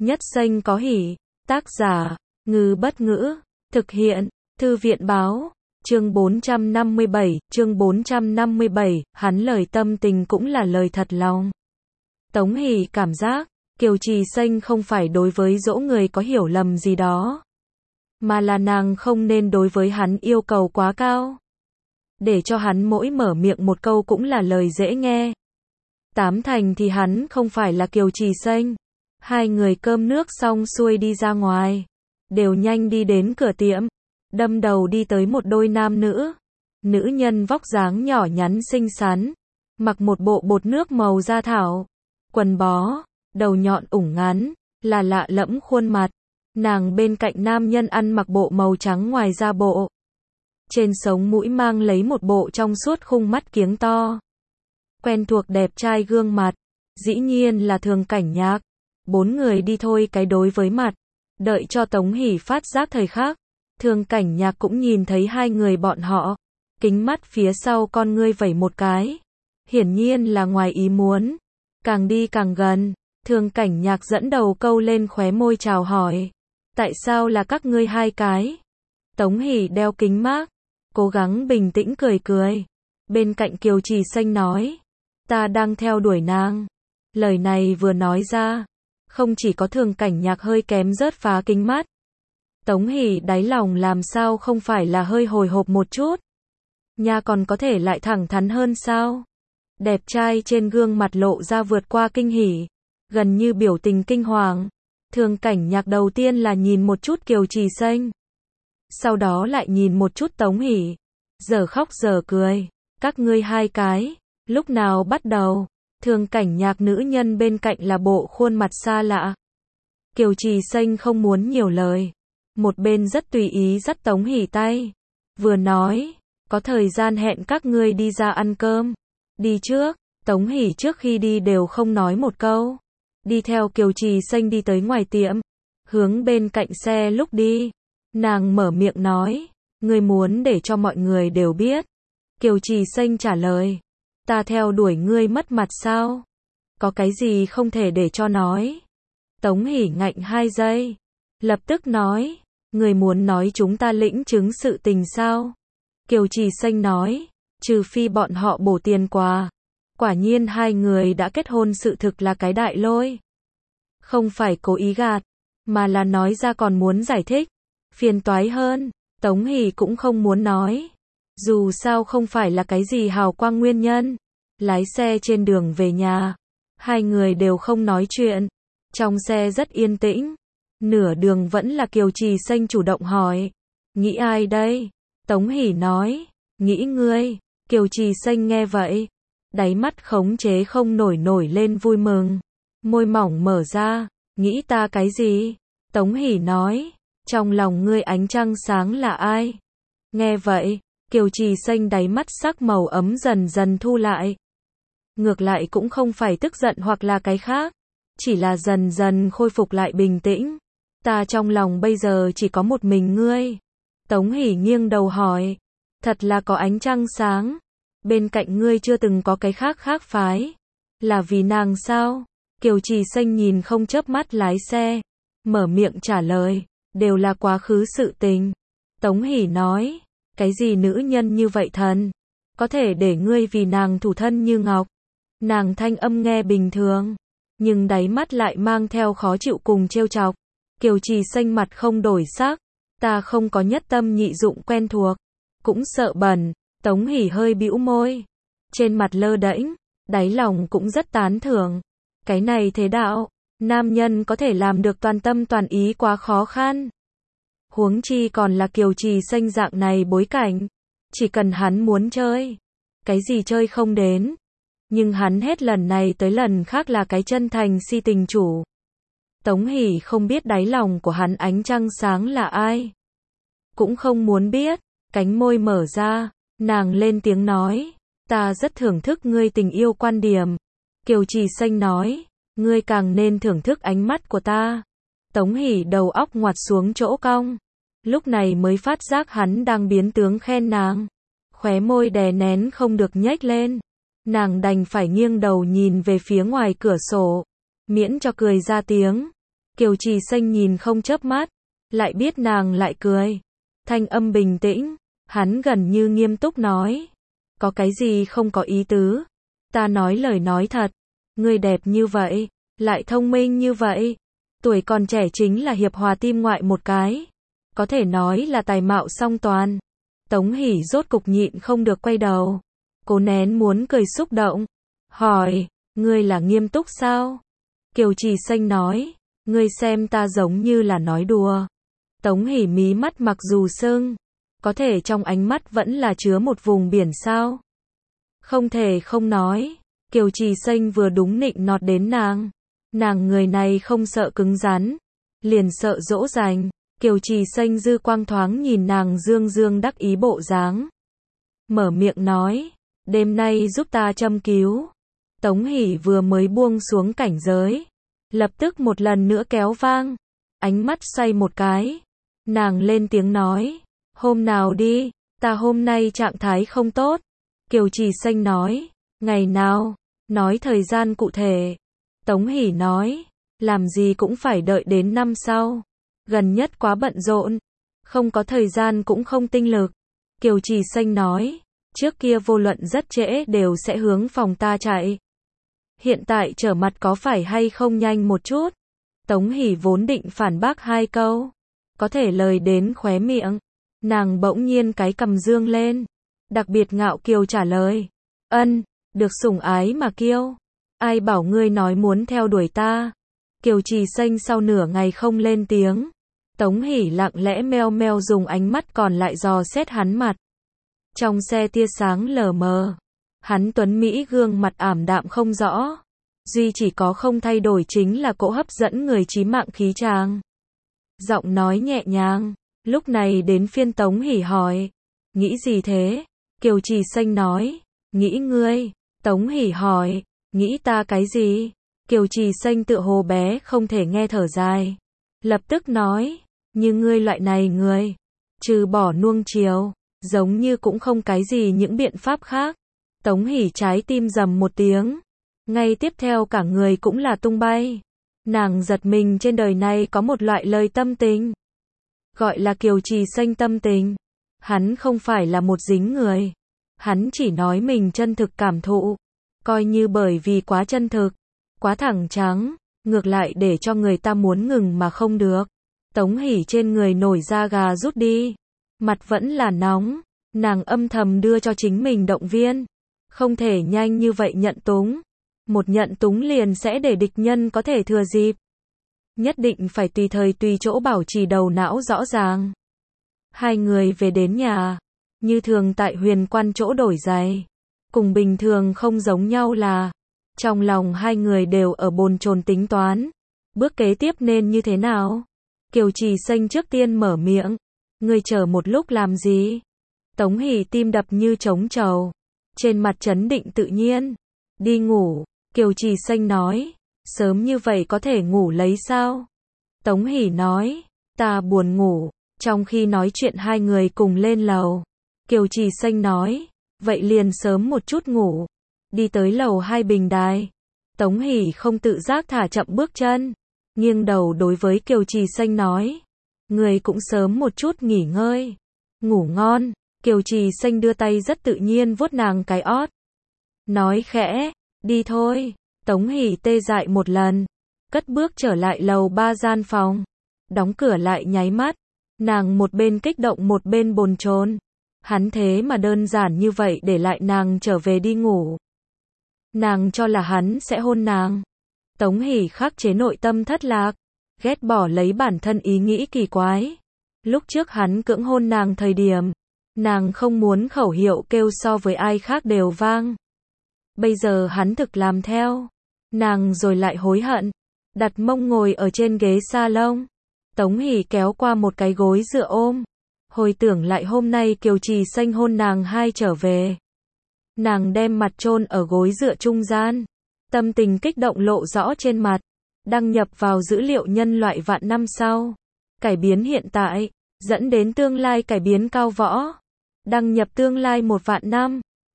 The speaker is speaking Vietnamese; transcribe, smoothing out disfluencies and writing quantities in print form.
Nhất xanh có hỉ. Tác giả, Ngư Bất Ngữ. Thực hiện, Thư viện Báo. Chương 457, hắn lời tâm tình cũng là lời thật lòng. Tống Hỷ cảm giác, Kiều Trì Xanh không phải đối với dỗ người có hiểu lầm gì đó, mà là nàng không nên đối với hắn yêu cầu quá cao. Để cho hắn mỗi mở miệng một câu cũng là lời dễ nghe. Tám thành thì hắn không phải là Kiều Trì Xanh. Hai người cơm nước xong xuôi đi ra ngoài, đều nhanh đi đến cửa tiệm, đâm đầu đi tới một đôi nam nữ. Nữ nhân vóc dáng nhỏ nhắn xinh xắn, mặc một bộ bột nước màu da thảo, quần bó, đầu nhọn ủng ngắn, là lạ lẫm khuôn mặt. Nàng bên cạnh nam nhân ăn mặc bộ màu trắng ngoài da bộ. Trên sống mũi mang lấy một bộ trong suốt khung mắt kiếng to. Quen thuộc đẹp trai gương mặt, dĩ nhiên là Thường Cảnh Nhạc. Bốn người đi thôi cái đối với mặt. Đợi cho Tống Hỷ phát giác thời khắc, Thường Cảnh Nhạc cũng nhìn thấy hai người bọn họ. Kính mắt phía sau con ngươi vẩy một cái. Hiển nhiên là ngoài ý muốn. Càng đi càng gần, Thường Cảnh Nhạc dẫn đầu câu lên khóe môi chào hỏi. Tại sao là các ngươi hai cái? Tống Hỷ đeo kính mác, cố gắng bình tĩnh cười cười. Bên cạnh Kiều Trì Xanh nói, ta đang theo đuổi nàng. Lời này vừa nói ra, không chỉ có Thường Cảnh Nhạc hơi kém rớt phá kính mắt. Tống Hỷ đáy lòng làm sao không phải là hơi hồi hộp một chút. Nha còn có thể lại thẳng thắn hơn sao? Đẹp trai trên gương mặt lộ ra vượt qua kinh hỉ, gần như biểu tình kinh hoàng. Thường Cảnh Nhạc đầu tiên là nhìn một chút Kiều Trì Xanh, sau đó lại nhìn một chút Tống Hỷ, giờ khóc giờ cười. Các ngươi hai cái, lúc nào bắt đầu? Thường Cảnh Nhạc nữ nhân bên cạnh là bộ khuôn mặt xa lạ. Kiều Trì Xanh không muốn nhiều lời, một bên rất tùy ý dắt Tống Hỷ tay, vừa nói, có thời gian hẹn các ngươi đi ra ăn cơm. Đi trước. Tống Hỷ trước khi đi đều không nói một câu, đi theo Kiều Trì Xanh đi tới ngoài tiệm, hướng bên cạnh xe lúc đi, nàng mở miệng nói, ngươi muốn để cho mọi người đều biết. Kiều Trì Xanh trả lời, ta theo đuổi ngươi mất mặt sao? Có cái gì không thể để cho nói? Tống Hỷ ngạnh 2 giây, lập tức nói, ngươi muốn nói chúng ta lĩnh chứng sự tình sao? Kiều Trì Xanh nói, trừ phi bọn họ bổ tiền quà. Quả nhiên hai người đã kết hôn sự thực là cái đại lôi. Không phải cố ý gạt, mà là nói ra còn muốn giải thích. Phiền toái hơn, Tống Hỷ cũng không muốn nói. Dù sao không phải là cái gì hào quang nguyên nhân. Lái xe trên đường về nhà, hai người đều không nói chuyện. Trong xe rất yên tĩnh. Nửa đường vẫn là Kiều Trì Xanh chủ động hỏi, nghĩ ai đây? Tống Hỷ nói, nghĩ ngươi. Kiều Trì Xanh nghe vậy, đáy mắt khống chế không nổi lên vui mừng, môi mỏng mở ra, nghĩ ta cái gì? Tống Hỷ nói, trong lòng ngươi ánh trăng sáng là ai? Nghe vậy, Kiều Trì Xanh đáy mắt sắc màu ấm dần dần thu lại. Ngược lại cũng không phải tức giận hoặc là cái khác, chỉ là dần dần khôi phục lại bình tĩnh. Ta trong lòng bây giờ chỉ có một mình ngươi. Tống Hỷ nghiêng đầu hỏi, thật là có ánh trăng sáng, bên cạnh ngươi chưa từng có cái khác phái, là vì nàng sao? Kiều Trì Xanh nhìn không chớp mắt lái xe, mở miệng trả lời, đều là quá khứ sự tình. Tống Hỷ nói, cái gì nữ nhân như vậy thần, có thể để ngươi vì nàng thủ thân như ngọc? Nàng thanh âm nghe bình thường, nhưng đáy mắt lại mang theo khó chịu cùng trêu chọc. Kiều Trì Xanh mặt không đổi sắc, ta không có nhất tâm nhị dụng quen thuộc, cũng sợ bẩn. Tống Hỷ hơi bĩu môi, trên mặt lơ đễnh, đáy lòng cũng rất tán thưởng. Cái này thế đạo, nam nhân có thể làm được toàn tâm toàn ý quá khó khăn. Huống chi còn là Kiều Trì Xanh dạng này bối cảnh, chỉ cần hắn muốn chơi, cái gì chơi không đến. Nhưng hắn hết lần này tới lần khác là cái chân thành si tình chủ. Tống Hỷ không biết đáy lòng của hắn ánh trăng sáng là ai, cũng không muốn biết. Cánh môi mở ra, nàng lên tiếng nói, ta rất thưởng thức ngươi tình yêu quan điểm. Kiều Trì Xanh nói, ngươi càng nên thưởng thức ánh mắt của ta. Tống Hỷ đầu óc ngoặt xuống chỗ cong, lúc này mới phát giác hắn đang biến tướng khen nàng. Khóe môi đè nén không được nhếch lên, nàng đành phải nghiêng đầu nhìn về phía ngoài cửa sổ, miễn cho cười ra tiếng. Kiều Trì Xanh nhìn không chớp mắt, lại biết nàng lại cười. Thanh âm bình tĩnh, hắn gần như nghiêm túc nói. Có cái gì không có ý tứ? Ta nói lời nói thật. Ngươi đẹp như vậy, lại thông minh như vậy. Tuổi còn trẻ chính là hiệp hòa tim ngoại một cái. Có thể nói là tài mạo song toàn. Tống Hỷ rốt cục nhịn không được quay đầu. Cố nén muốn cười xúc động. Hỏi, ngươi là nghiêm túc sao? Kiều Trì Xanh nói, ngươi xem ta giống như là nói đùa. Tống Hỷ mí mắt mặc dù sưng, có thể trong ánh mắt vẫn là chứa một vùng biển sao. Không thể không nói, Kiều Trì Xanh vừa đúng nịnh nọt đến nàng. Nàng người này không sợ cứng rắn, liền sợ dỗ dành. Kiều Trì Xanh dư quang thoáng nhìn nàng dương dương đắc ý bộ dáng. Mở miệng nói, đêm nay giúp ta châm cứu. Tống Hỷ vừa mới buông xuống cảnh giới, lập tức một lần nữa kéo vang. Ánh mắt xoay một cái. Nàng lên tiếng nói, hôm nào đi, ta hôm nay trạng thái không tốt. Kiều Trì Xanh nói, ngày nào, nói thời gian cụ thể. Tống Hỷ nói, làm gì cũng phải đợi đến năm sau. Gần nhất quá bận rộn, không có thời gian cũng không tinh lực. Kiều Trì Xanh nói, trước kia vô luận rất trễ đều sẽ hướng phòng ta chạy. Hiện tại trở mặt có phải hay không nhanh một chút? Tống Hỷ vốn định phản bác hai câu, có thể lời đến khóe miệng, nàng bỗng nhiên cái cầm dương lên, đặc biệt ngạo kiều trả lời, ân, được sủng ái mà kiêu, ai bảo ngươi nói muốn theo đuổi ta? Kiều Trì Xanh sau nửa ngày không lên tiếng, Tống Hỷ lặng lẽ meo meo dùng ánh mắt còn lại dò xét hắn mặt. Trong xe tia sáng lờ mờ, hắn tuấn mỹ gương mặt ảm đạm không rõ, duy chỉ có không thay đổi chính là cỗ hấp dẫn người chí mạng khí chàng. Giọng nói nhẹ nhàng, lúc này đến phiên Tống Hỷ hỏi, nghĩ gì thế? Kiều Trì Xanh nói, nghĩ ngươi. Tống Hỷ hỏi, nghĩ ta cái gì? Kiều Trì Xanh tựa hồ bé không thể nghe thở dài, lập tức nói, như ngươi loại này người, trừ bỏ nuông chiều, giống như cũng không cái gì những biện pháp khác. Tống Hỷ trái tim rầm một tiếng, ngay tiếp theo cả người cũng là tung bay. Nàng giật mình, trên đời này có một loại lời tâm tình, gọi là Kiều Trì Xanh tâm tình. Hắn không phải là một dính người, hắn chỉ nói mình chân thực cảm thụ, coi như bởi vì quá chân thực, quá thẳng trắng, ngược lại để cho người ta muốn ngừng mà không được. Tống Hỷ trên người nổi da gà rút đi, mặt vẫn là nóng, nàng âm thầm đưa cho chính mình động viên, không thể nhanh như vậy nhận túng. Một nhận túng liền sẽ để địch nhân có thể thừa dịp. Nhất định phải tùy thời tùy chỗ bảo trì đầu não rõ ràng. Hai người về đến nhà, như thường tại Huyền Quan chỗ đổi giày. Cùng bình thường không giống nhau là, trong lòng hai người đều ở bồn chồn tính toán. Bước kế tiếp nên như thế nào? Kiều Trì Xanh trước tiên mở miệng. Ngươi chờ một lúc làm gì? Tống Hỷ tim đập như trống trầu, trên mặt trấn định tự nhiên. Đi ngủ. Kiều Trì Xanh nói, sớm như vậy có thể ngủ lấy sao? Tống Hỷ nói, ta buồn ngủ. Trong khi nói chuyện hai người cùng lên lầu. Kiều Trì Xanh nói, vậy liền sớm một chút ngủ. Đi tới lầu 2 bình đài. Tống Hỷ không tự giác thả chậm bước chân, nghiêng đầu đối với Kiều Trì Xanh nói, người cũng sớm một chút nghỉ ngơi. Ngủ ngon. Kiều Trì Xanh đưa tay rất tự nhiên vuốt nàng cái ót, nói khẽ, đi thôi. Tống Hỷ tê dại một lần, cất bước trở lại lầu 3 gian phòng, đóng cửa lại nháy mắt. Nàng một bên kích động một bên bồn chồn, hắn thế mà đơn giản như vậy để lại nàng trở về đi ngủ. Nàng cho là hắn sẽ hôn nàng. Tống Hỷ khắc chế nội tâm thất lạc, ghét bỏ lấy bản thân ý nghĩ kỳ quái. Lúc trước hắn cưỡng hôn nàng thời điểm, nàng không muốn khẩu hiệu kêu so với ai khác đều vang. Bây giờ hắn thực làm theo, nàng rồi lại hối hận, đặt mông ngồi ở trên ghế salon. Tống Hỷ kéo qua một cái gối dựa ôm, hồi tưởng lại hôm nay Kiều Trì Xanh hôn nàng hai trở về. Nàng đem mặt chôn ở gối dựa trung gian, tâm tình kích động lộ rõ trên mặt. Đăng nhập vào dữ liệu nhân loại vạn năm sau, cải biến hiện tại, dẫn đến tương lai cải biến cao võ. Đăng nhập tương lai 1 vạn năm.